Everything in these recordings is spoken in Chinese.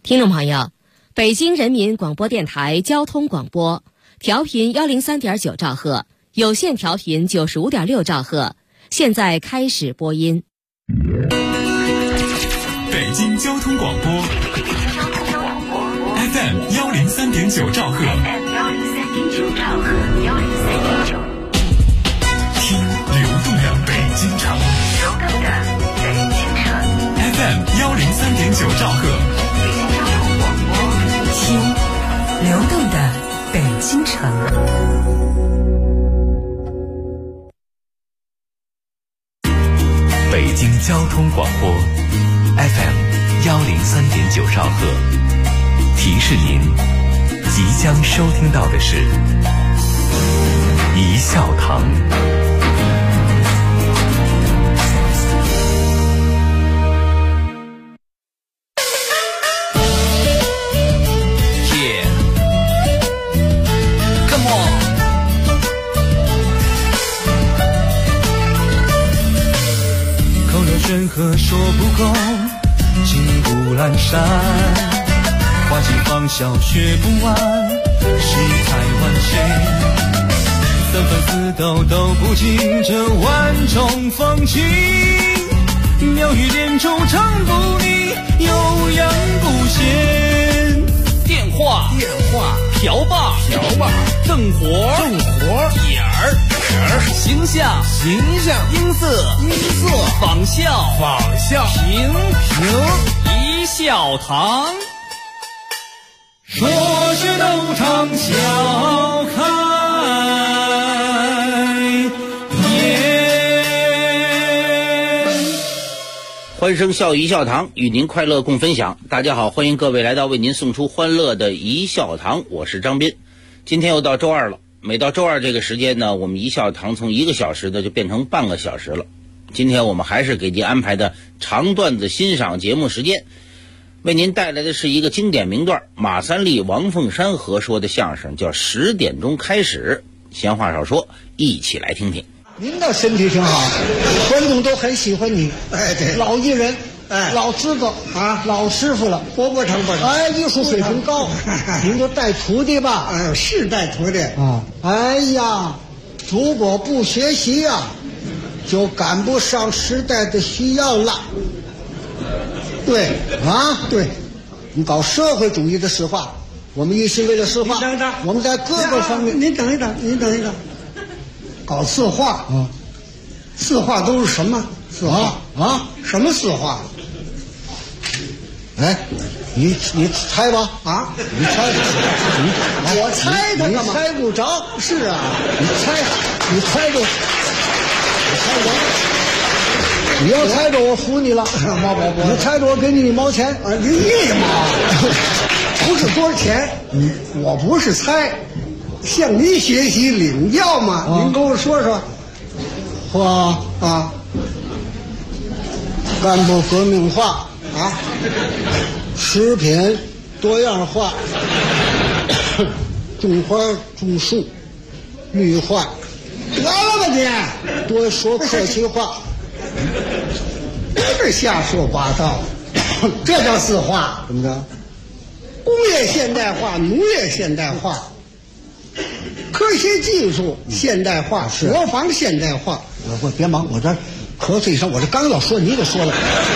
听众朋友，北京人民广播电台交通广播，调频103.9兆赫，有线调频95.6兆赫，现在开始播音。 北京交通广播 FM 103.9兆赫，听流动的北京城，FM 103.9兆赫， 听流动的北京城。 北京交通广播 FM 103.9兆赫，提示您即将收听到的是一笑堂。 任何说不够，尽古阑珊，花季芳笑学不完，世态万千，三分四斗都不尽这万种风情，妙语连珠唱不腻，悠扬不闲。 电话瓢把正活眼儿形象音色仿效评一笑堂， 说是斗场笑开颜。 欢声笑语一笑堂，与您快乐共分享。大家好，欢迎各位来到为您送出欢乐的一笑堂，我是张斌。今天又到周二了，每到周二这个时间呢，我们一笑堂从1个小时呢就变成半个小时了。今天我们还是给您安排的长段子欣赏节目时间，为您带来的是一个经典名段，马三立、王凤山合说的相声，叫10点钟开始。闲话少说，一起来听听。 您的身体挺好，观众都很喜欢你。 哎，对， 老艺人， 哎， 老资格啊，老师傅了， 不成， 哎，艺术水平高。您都带徒弟吧？ 哎，是带徒弟啊。哎呀，如果不学习呀，就赶不上时代的需要了。对啊，对，你搞社会主义的诗化，我们一心为了诗化。 你等等， 我们在各个方面。 您等一等。搞字画啊， 字画都是什么字画啊？ 什么字画？ 哎，你猜吧啊！ 你猜， 我猜他干嘛？ 你猜不着。 是啊， 你猜着，你要猜着我服你了。你猜着我给你1毛钱啊！您1毛，不是多少钱？我不是猜。向您学习领教嘛，您跟我说说。 画啊， 干部革命化啊， 食品多样化，种花种树绿化， 得了吧你， 多说客气话， 别瞎说八道，这叫字画。 怎么着？ 工业现代化，农业现代化，科学技术现代化，国防现代化。 我别忙，我这咳嗽一声，我这刚要说，你给说了。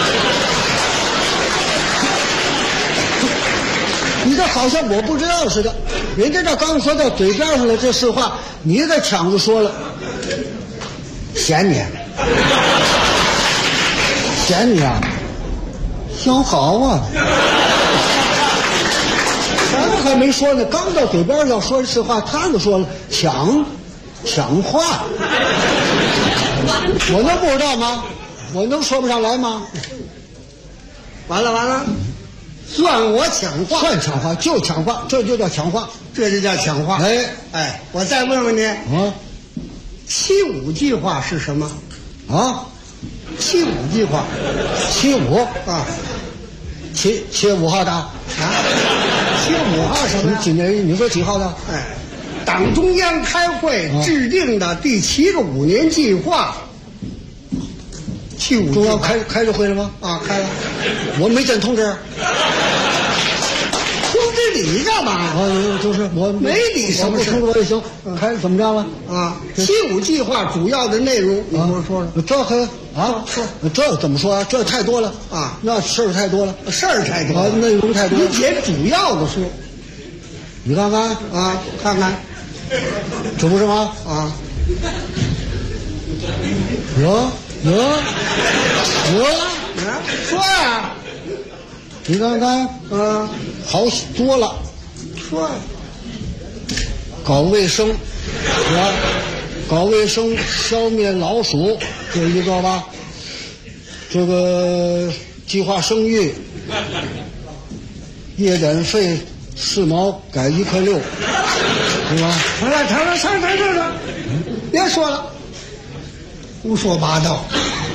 你这好像我不知道似的，人家这刚说到嘴边上了，这是话，你这抢着说了，嫌你啊，相好啊。咱们还没说呢，刚到嘴边要说实话，他就说了抢话，我能不知道吗？我能说不上来吗？ 完了，算我抢话， 算抢话就抢话，这就叫抢话， 这就叫抢话。哎，我再问问你啊 ，75计划是什么？ 啊 ，75计划 ，75 啊 ，75号的啊 ，75号什么？ 今年你说几号的？ 哎，党中央开会制定的第7个5年计划。75 中央开着会了吗？ 啊，开了。 我没见通知。 理干嘛？ 就是我没理什么事， 我也行。开怎么着了啊？75计划主要的内容，你给我说说。 这还啊？这怎么说啊？这太多了啊！ 那事儿太多了， 事儿太多， 内容太多。 你写主要的说， 你看看啊，看看， 这不是吗？ 啊， 有， 说呀， 你看看，好多了， 说呀， 搞卫生，是吧？搞卫生，消灭老鼠，这一个吧。这个计划生育，夜点费4毛改1块6，是吧？ 成了，别说了，胡说八道。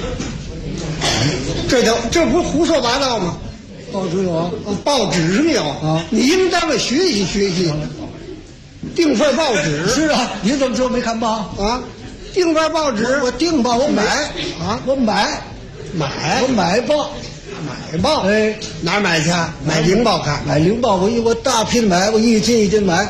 这不是胡说八道吗？ 报纸有啊， 报纸上有啊， 你应当的学习学习。订份报纸是啊，你怎么知道没看报啊？订份报纸， 我订报，我买啊， 我买报， 买报， 哎， 哪儿买去？买零报看， 买零报，我大批买，我一斤一斤买，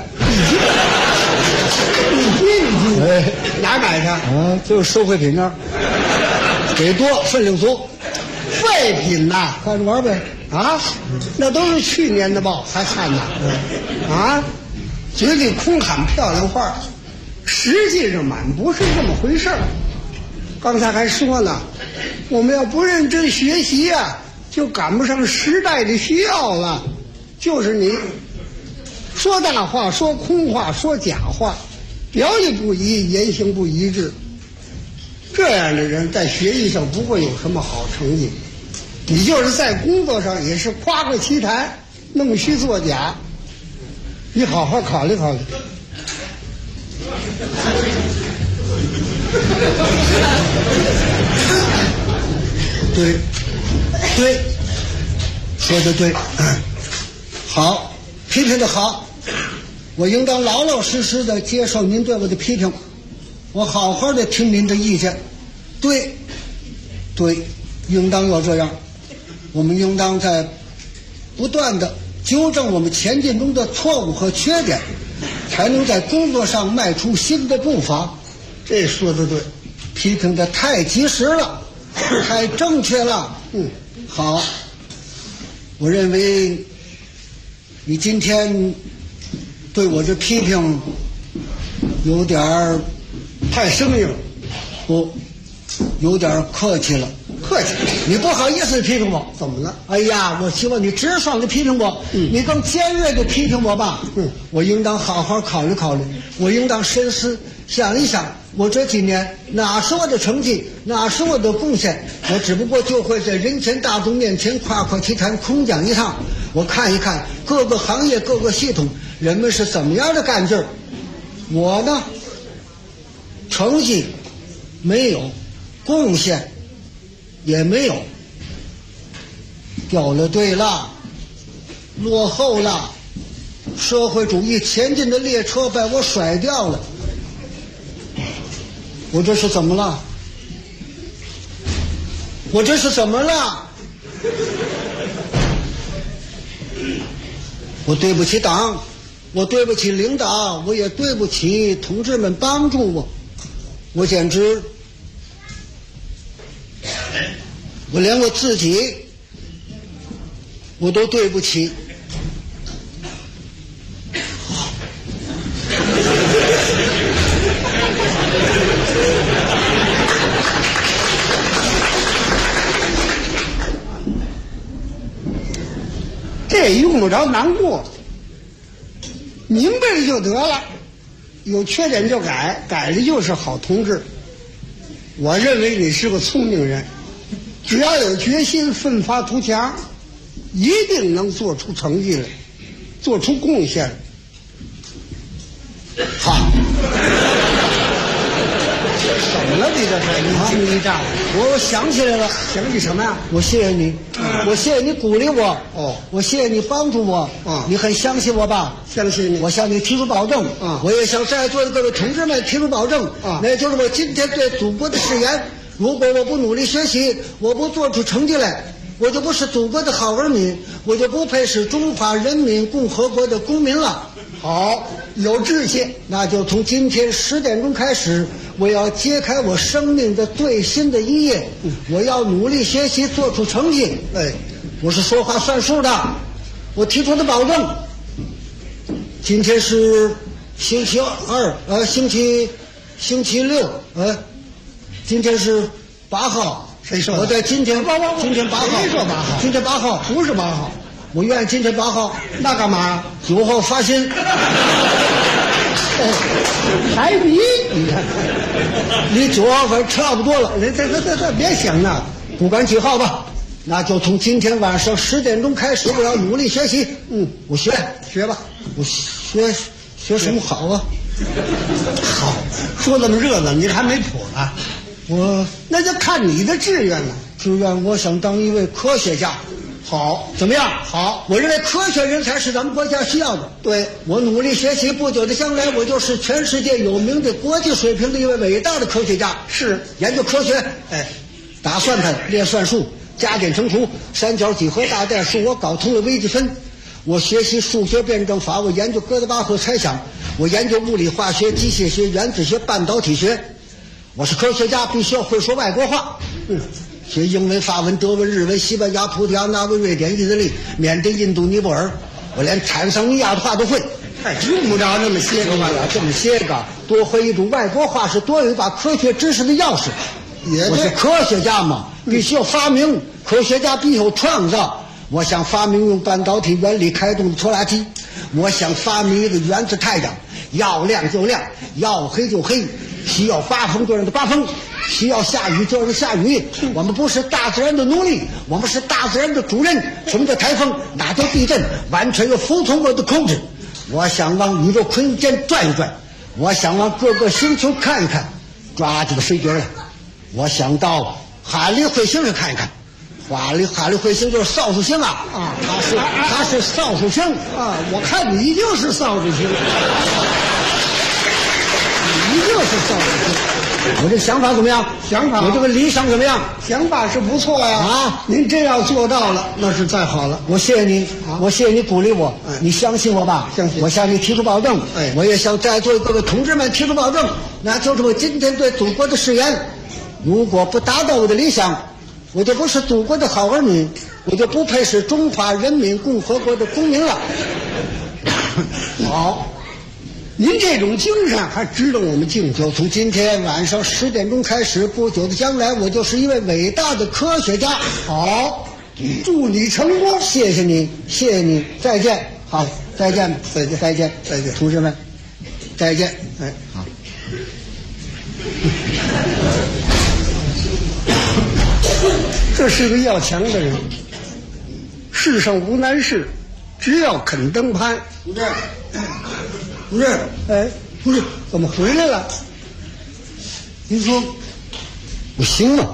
一斤， 哎， 哪儿买去？ 啊，就是收废品那儿，给多，分量足， 废品呐， 看着玩呗， 啊，那都是去年的报，还看呢，啊，嘴里空喊漂亮话，实际上满不是这么回事儿。刚才还说呢，我们要不认真学习啊，就赶不上时代的需要了。就是你说大话，说空话，说假话，表里不一，言行不一致，这样的人在学习上不会有什么好成绩。你就是在工作上也是夸个其谈，弄虚作假。你好好考虑考虑。 对，说的对，好，批评的好，我应当老老实实的接受您对我的批评，我好好的听您的意见，对，应当要这样，我们应当在不断的纠正我们前进中的错误和缺点，才能在工作上迈出新的步伐。 这说的对， 批评的太及时了，太正确了。好，我认为你今天对我这批评有点儿太生硬了， 不，有点客气了。 客气， 你不好意思批评我， 怎么了？ 哎呀，我希望你直爽的批评我，你更尖锐的批评我吧。我应当好好考虑考虑，我应当深思想一想，我这几年哪是我的成绩，哪是我的贡献？我只不过就会在人前大众面前夸夸其谈，空讲一趟。我看一看各个行业、各个系统，人们是怎么样的干劲儿。我呢，成绩没有，贡献也没有，掉了队了，落后了，社会主义前进的列车把我甩掉了。我这是怎么了？我这是怎么了？我对不起党，我对不起领导，我也对不起同志们帮助我，我简直，我连我自己我都对不起。 这用不着难过，明白了就得了，有缺点就改，改了就是好同志。我认为你是个聪明人，只要有决心，奋发图强，一定能做出成绩来，做出贡献。好，怎么了？你这是一惊一乍？ 我想起来了， 想起什么呀？ 我谢谢你，我谢谢你鼓励我，我谢谢你帮助我，你很相信我吧？ 相信你， 我向你提出保证，我也向在座的各位同志们提出保证，那就是我今天对祖国的誓言。如果我不努力学习，我不做出成绩来， 我就不是祖国的好儿女，我就不配是中华人民共和国的公民了。 好，有志气。 那就从今天10点钟开始，我要揭开我生命的最新的一页。我要努力学习，做出成绩。我是说话算数的，我提出的保证。今天是星期二，星期六，今天是8号。 谁说的？ 我在今天8号。 谁说8号？ 今天8号， 不是8号。 我愿意今天8号。 那干嘛 ？9号发薪。 还比你看， 离9号份差不多了。 这别想了， 不管几号吧，那就从今天晚上10点钟开始，我要努力学习。我学吧，我学什么好啊？ 好，说那么热闹，你还没谱呢。 我那就看你的志愿了。 志愿我想当一位科学家。 好， 怎么样？ 好， 我认为科学人才是咱们国家需要的。 对， 我努力学习，不久的将来我就是全世界有名的国际水平的一位伟大的科学家。 是， 研究科学，打算盘，练算术，加减乘除，三角几何大代数，我搞通了微积分。我学习数学辩证法，我研究哥德巴赫猜想，我研究物理化学、机械学、原子学、半导体学。我是科学家，必须要会说外国话。学英文、法文、德文、日文、西班牙、葡萄牙、挪威、瑞典、意大利、缅甸、印度、尼泊尔，我连坦桑尼亚的话都会。 用不着那么些个吧？ 这么些个，多会一种外国话是多有一把科学知识的钥匙。我是科学家嘛，必须要发明。科学家必须有创造。我想发明用半导体原理开动的拖拉机。我想发明一个原子太阳，要亮就亮，要黑就黑，需要刮风就让它刮风，需要下雨就让它下雨。我们不是大自然的奴隶，我们是大自然的主人。什么叫台风？哪叫地震？完全要服从我的控制。我想往宇宙空间转一转，我想往各个星球看一看，抓几个飞碟来。我想到哈利彗星上看一看。哈利彗星就是扫帚星啊！他是扫帚星啊！我看你就是扫帚星，你就是扫帚星。 我这想法怎么样？我这个理想怎么样？ 想法是不错呀！ 啊， 您真要做到了，那是再好了。 我谢谢你，我谢谢你鼓励我，你相信我吧？ 相信。 我向你提出保证。我也向在座各位同志们提出保证，那就是我今天对祖国的誓言。如果不达到我的理想，我就不是祖国的好儿女，我就不配是中华人民共和国的公民了。 好，您这种精神还值得我们敬就从今天晚上10点钟开始，不久的将来，我就是一位伟大的科学家。 好，祝你成功。 谢谢你，谢谢你，再见。好，再见，再见，同志们，再见。好。 这是个要强的人，世上无难事，只要肯登攀。 不是， 不是，怎么回来了？ 您说我行吗？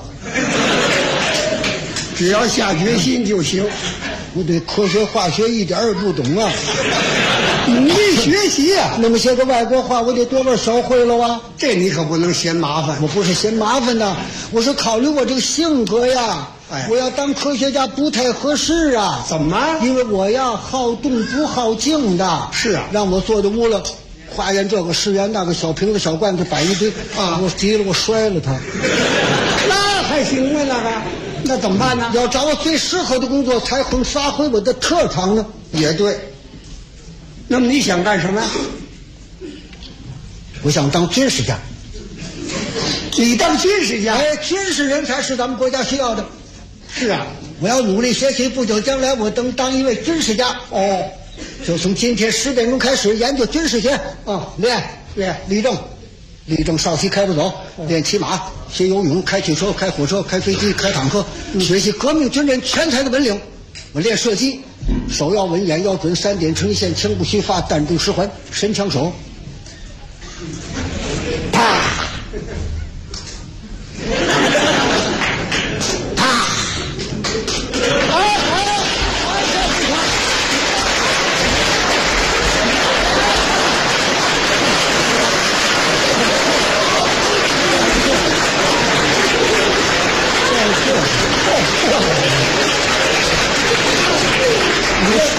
只要下决心就行。 我对科学化学一点也不懂啊， 努力学习啊！ 那么些个外国话，我得多半少会了啊。 这你可不能嫌麻烦。 我不是嫌麻烦的，我是考虑我这个性格呀。我要当科学家不太合适啊。 怎么？ 因为我呀好动不好静的。 是啊， 让我坐在屋了，化验这个试验那个，小瓶子小罐子摆一堆啊，我急了我摔了它。 那还行啊，那怎么办呢？ 要找我最适合的工作，才会发挥我的特长呢。 也对。那么你想干什么？ 我想当军事家。 你当军事家？ 军事人才是咱们国家需要的。 是啊， 我要努力学习，不久将来我能当一位军事家。就从今天10点钟开始研究军事学。练立正少骑开不走，练骑马，学游泳，开汽车，开火车，开飞机，开坦克，学习革命军人全才的本领。我练射击，手要稳，眼要准，3点成一线，枪不虚发，弹中10环，神枪手。啪！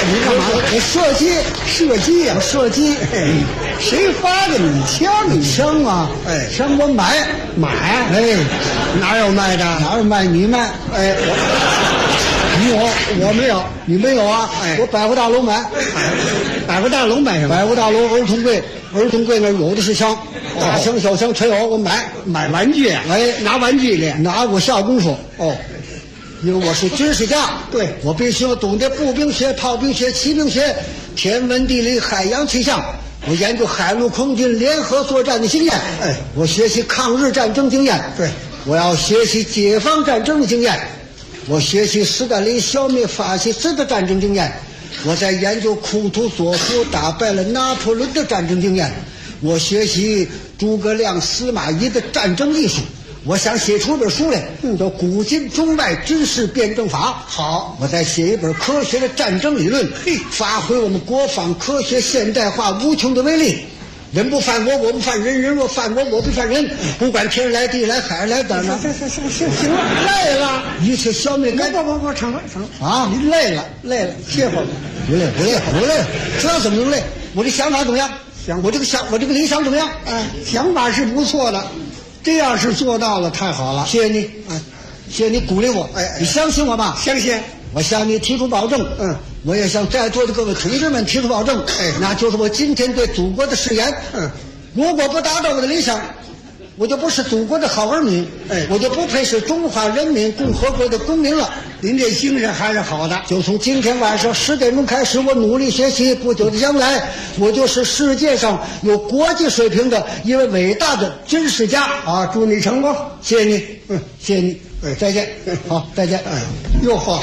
你干嘛？我射击呀，射击。谁发的你枪？你枪啊？哎，枪我买。哎，哪有卖的？哪有卖？你卖？哎，你有，我没有，你没有啊？哎，我百货大楼买。百货大楼买什么？百货大楼儿童柜那有的是枪，大枪小枪全有，我买玩具。哎，拿玩具的，拿我下功夫。哦。因为我是军事家，对，我必须要懂得步兵学、炮兵学、骑兵学、天文地理、海洋气象。我研究海陆空军联合作战的经验，哎，我学习抗日战争经验，对，我要学习解放战争的经验，我学习斯大林消灭法西斯的战争经验，我在研究库图佐夫打败了拿破仑的战争经验，我学习诸葛亮、司马懿的战争艺术。我想写出本书来，叫《古今中外军事辩证法》。好，我再写一本科学的战争理论，发挥我们国防科学现代化无穷的威力。人不犯我，我不犯人；人若犯我，我不犯人。不管天来地来海来的呢。行了，累了，一切消灭干。不，成了。啊，你累了，歇会儿。不累，这怎么能累？我这想法怎么样？我这个理想怎么样？想法是不错的。这要是做到了，太好了！谢谢你，谢谢你鼓励我。哎，你相信我吧？相信。我向你提出保证。我也向在座的各位同志们提出保证。哎，那就是我今天对祖国的誓言。如果不达到我的理想，我就不是祖国的好儿女。哎，我就不配是中华人民共和国的公民了。您这精神还是好的。就从今天晚上10点钟开始，我努力学习，不久的将来，我就是世界上有国际水平的一位伟大的军事家啊！祝你成功，谢谢你，谢谢你，再见，好，再见。又好。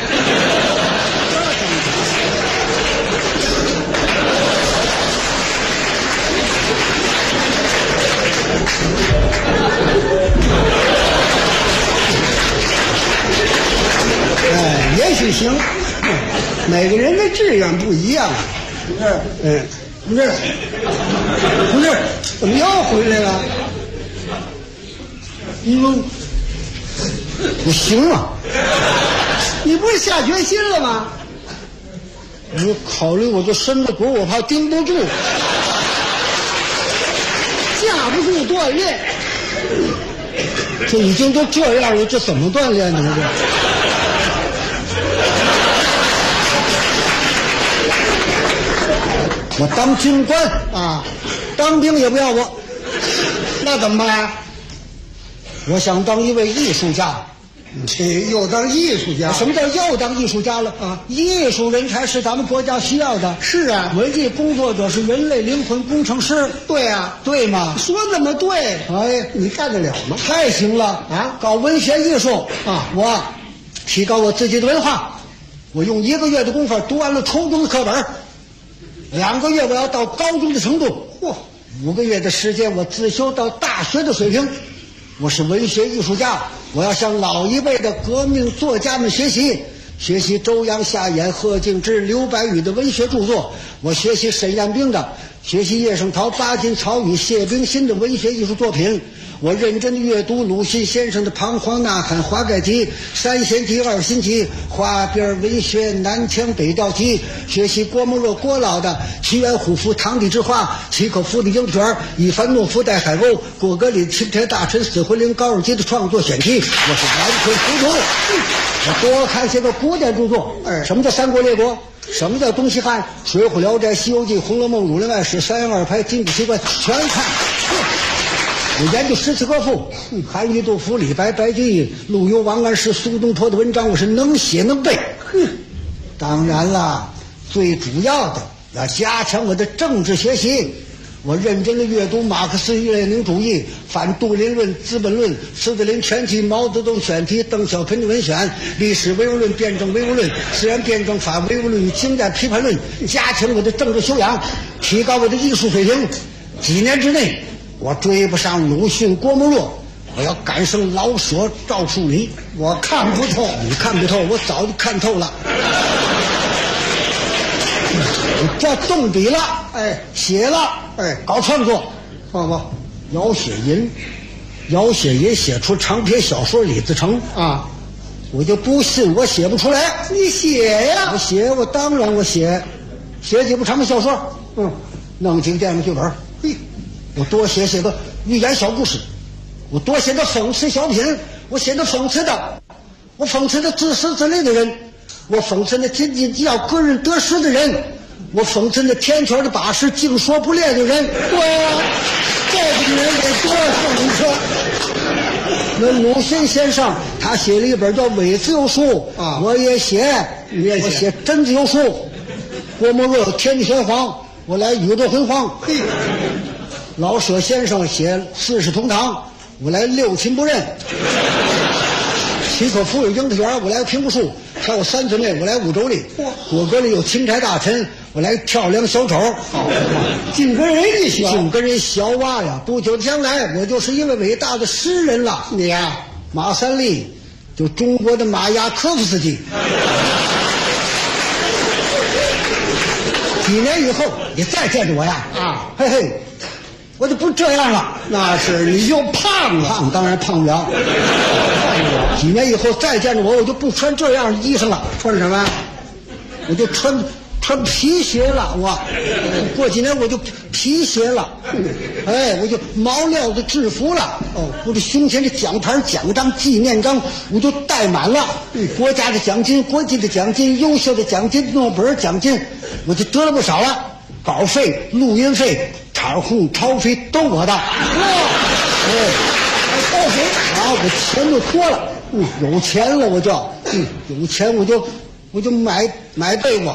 也许行，每个人的志愿不一样。同志，怎么又回来了？不行啊！你不是下决心了吗？我考虑我这身子骨，我怕盯不住，架不住锻炼。这已经都这样了，这怎么锻炼呢？这。我当军官啊，当兵也不要我，那怎么办呀？我想当一位艺术家。又当艺术家？什么叫又当艺术家了啊？艺术人才是咱们国家需要的。是啊，文艺工作者是人类灵魂工程师。对啊，对吗？说那么对，哎，你干得了吗？太行了啊！搞文学艺术啊，我提高我自己的文化。我用1个月的功夫读完了初中的课本，2个月我要到高中的程度，5个月的时间我自修到大学的水平。我是文学艺术家，我要向老一辈的革命作家们学习周扬、夏衍、贺敬之、刘白羽的文学著作，我学习沈雁冰的，学习叶圣陶、巴金、曹禺、谢冰心的文学艺术作品。我认真地阅读鲁迅先生的《彷徨呐喊》《华盖集》《三贤集》《二辛集》《花边文学》《南腔北调集》，学习郭沫若郭老的《屈原虎符堂弟之花》，契诃夫的《鹰卷》，伊凡诺夫带海鸥，果戈里钦天大臣死魂灵高尔基的创作选题，我是完全糊涂。我多看些个古典著作。什么叫三国列国？什么叫东西汉？水浒聊斋西游记红楼梦儒林外史三言二拍金谷奇观全看。我研究诗词歌赋，韩愈杜甫李白白居易陆游王安石苏东坡的文章，我是能写能背。当然了，最主要的要加强我的政治学习。我认真的阅读马克思列宁主义，反杜林论、资本论、斯大林全集、毛泽东选题、邓小平的文选、历史唯物论、辩证唯物论、自然辩证法唯物论与经验批判论，加强我的政治修养，提高我的艺术水平。几年之内，我追不上鲁迅、郭沫若，我要赶上老舍、赵树理。我看不透，你看不透，我早就看透了。这动笔了，写了，搞创作，姚雪银写出长篇小说《李自成》我就不信我写不出来。你写呀！我当然我写。 写几部长篇小说，弄几个电视剧本，嘿，我多写个寓言小故事，我多写个讽刺小品，我写的讽刺的自私自利的人，我讽刺那斤斤计较个人得失的人，我讽刺那天权的把式净说不练的人，对呀，这个人得多讽刺。那鲁迅先生他写了一本叫《伪自由书》啊，我也写，我写真自由书。郭沫若天地玄黄，我来宇宙辉煌。老舍先生写《四世同堂》，我来六亲不认。齐可夫有樱桃园，我来平步树。跳三姊妹，我来五洲里。果戈里有钦差大臣，我来跳梁小丑。净跟人家学，净跟人小娃呀！不久将来，我就是一位伟大的诗人了。你呀，马三立，就中国的马雅科夫斯基。几年以后，你再见着我呀，嘿嘿，我就不这样了。那是你就胖了，胖当然胖不了。几年以后再见着我，我就不穿这样的衣裳了。穿什么？我就穿皮鞋了。我过几年我就皮鞋了。哎，我就毛料的制服了。我这胸前的奖牌、奖章、纪念章，我就带满了。国家的奖金、国际的奖金、优秀的奖金、诺贝尔奖金，我就得了不少了。稿费、录音费、场控、超费都我的。超费啊，我钱就多了。有钱了我就，有钱我就买被窝，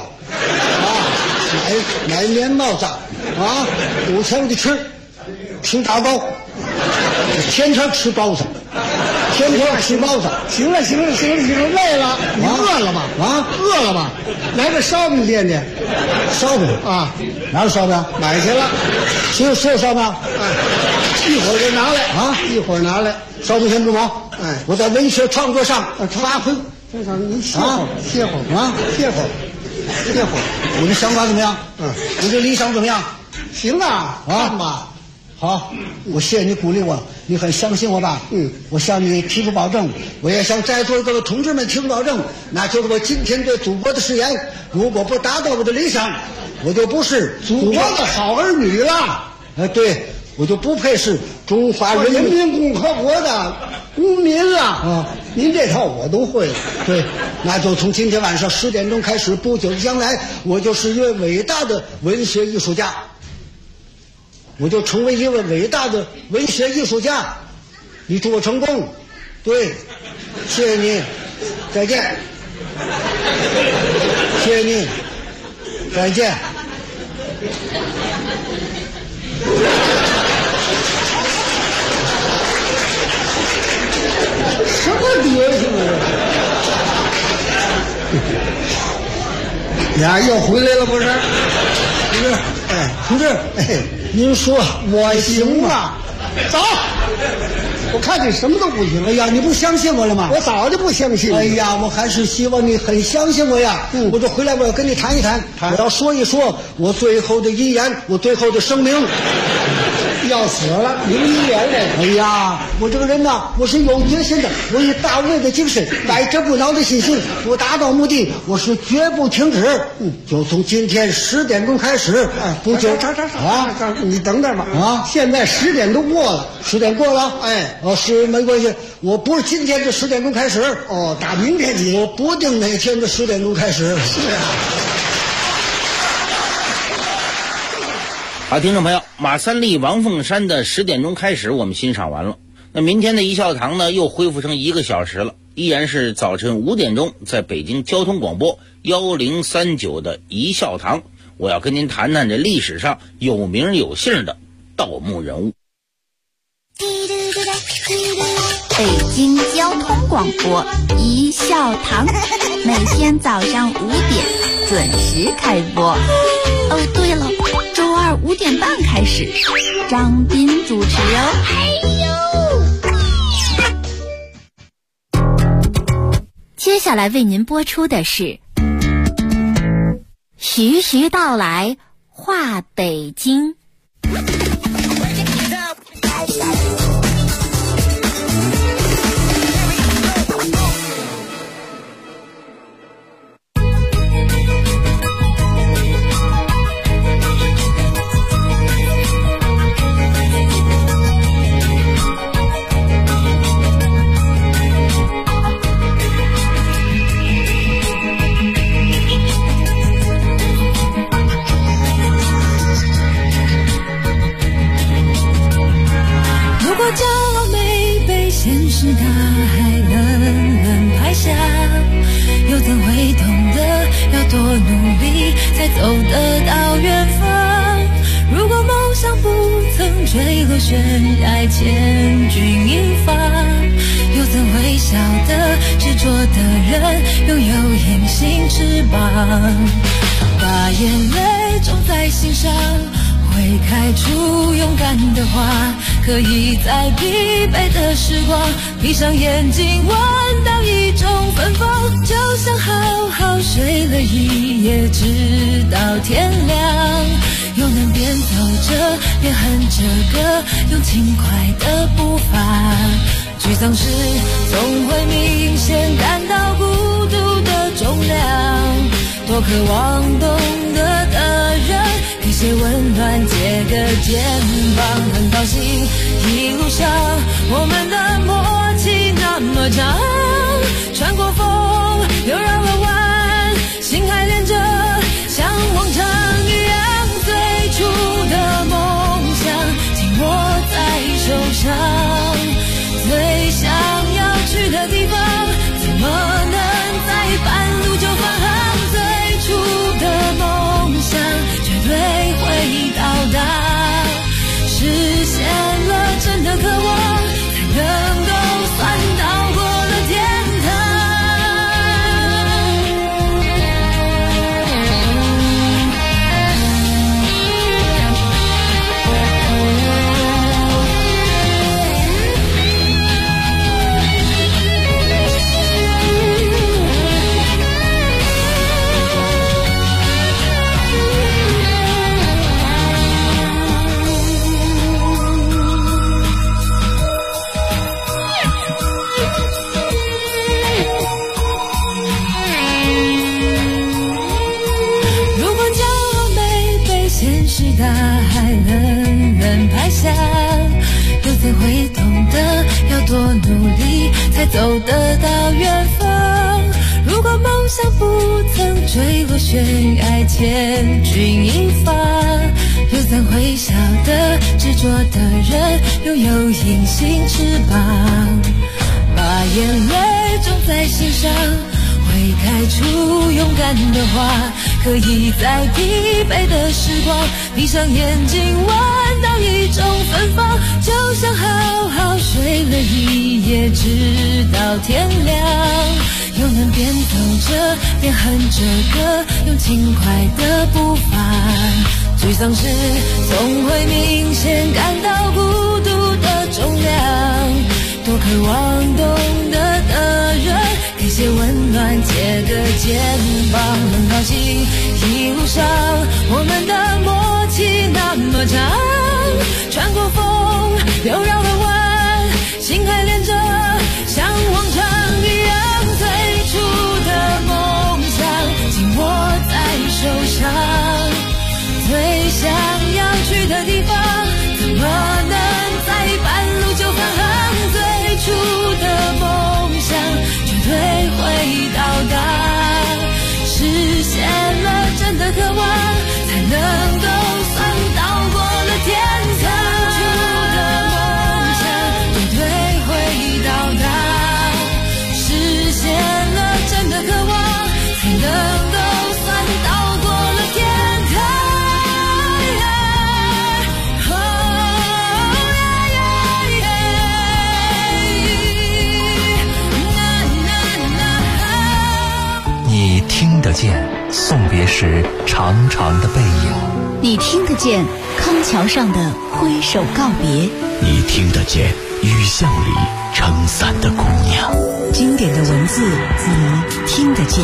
买棉帽子，有钱我就吃大糕，天天吃包子，天天吃包子。行了，累了，你饿了吗？饿了吗？来个烧饼垫垫。烧饼啊？哪有烧饼？买去了。谁有烧饼？一会儿就拿来一会儿拿来。烧饼先不忙。我在文学创作上发挥。您歇会儿，歇会儿。我的想法怎么样？我的理想怎么样？行啊，看吧。好，我谢谢你鼓励我，你很相信我吧？我向你提出保证，我也向在座的各位同志们提出保证，那就是我今天对祖国的誓言，如果不达到我的理想，我就不是祖国的好儿女了。对，我就不配是中华人民共和国的公民了。您这套我都会了。对，那就从今天晚上10点钟开始，不久的将来，我就是一位伟大的文学艺术家。我就成为一位伟大的文学艺术家，你祝我成功。对，谢谢你，再见。谢谢你，再见。什么德行啊！呀，又回来了不是？同志，您说我行吗？走，我看你什么都不行。哎呀，你不相信我了吗？我早就不相信。哎呀，我还是希望你很相信我呀。我这回来我要跟你谈一谈，我要说一说我最后的遗言，我最后的声明。要死了，留遗言嘞！哎呀，我这个人呢，我是有决心的，我以大卫的精神，百折不挠的信心，我达到目的，我是绝不停止。就从今天10点钟开始，不久你等等吧。现在10点都过了，10点过了。是没关系，我不是今天这10点钟开始。打明天起，我不定哪天的10点钟开始。是啊。 好，听众朋友，马三立、王凤山的10点钟开始，我们欣赏完了。那明天的一笑堂呢，又恢复成1个小时了，依然是早晨5点钟，在北京交通广播1039的一笑堂，我要跟您谈谈这历史上有名有姓的盗墓人物。 北京交通广播一笑堂，每天早上5点准时开播。对了，周二5点半开始，张斌主持接下来为您播出的是徐徐道来话北京。 多努力才走得到远方。如果梦想不曾坠落悬崖千钧一发，又怎会晓得执着的人拥有隐形翅膀？把眼泪种在心上，会开出勇敢的花，可以在疲惫的时光闭上眼睛闻到一种芬芳，就像好好睡了一夜直到天亮，又能边走着边哼着歌，用轻快的步伐。沮丧时总会明显感到孤独的重量，多渴望懂得的人给些温暖，借个肩膀。很高兴一路上我们的默契那么长，穿过风又绕了弯，心还连着像往常一样，最初的梦想紧握在手上，最想要去的地方怎么能在半路就返航？最初的梦想绝对会到达，实现了真的渴望，才能够算到过了天堂。大海冷冷拍下，又怎会懂得要多努力才走得到远方？如果梦想不曾坠落悬崖千钧一发，又怎会晓得执着的人拥有隐形翅膀？把眼泪种在心上，会开出勇敢的花，可以在疲惫的时光闭上眼睛闻到一种芬芳，就像好好睡了一夜直到天亮，又能边走着边哼着歌，用轻快的步伐。沮丧时总会明显感到孤独的重量，多渴望懂得的人给些温暖，借个肩膀。很高兴一路上我们的默契那么长，穿过风又绕了弯，心还连着像往常一样，最初的梦想紧握在手上，最想要去的地方怎么能在半路就返航？最初的梦想绝对会到达，实现了真的渴望，才能够算到过了天堂。最初的梦想绝对会到达，实现了真的渴望，才能够算到过了天堂。 你听得见送别时长长的背影， 你听得见康桥上的挥手告别， 你听得见雨巷里撑伞的姑娘。 经典的文字，你听得见。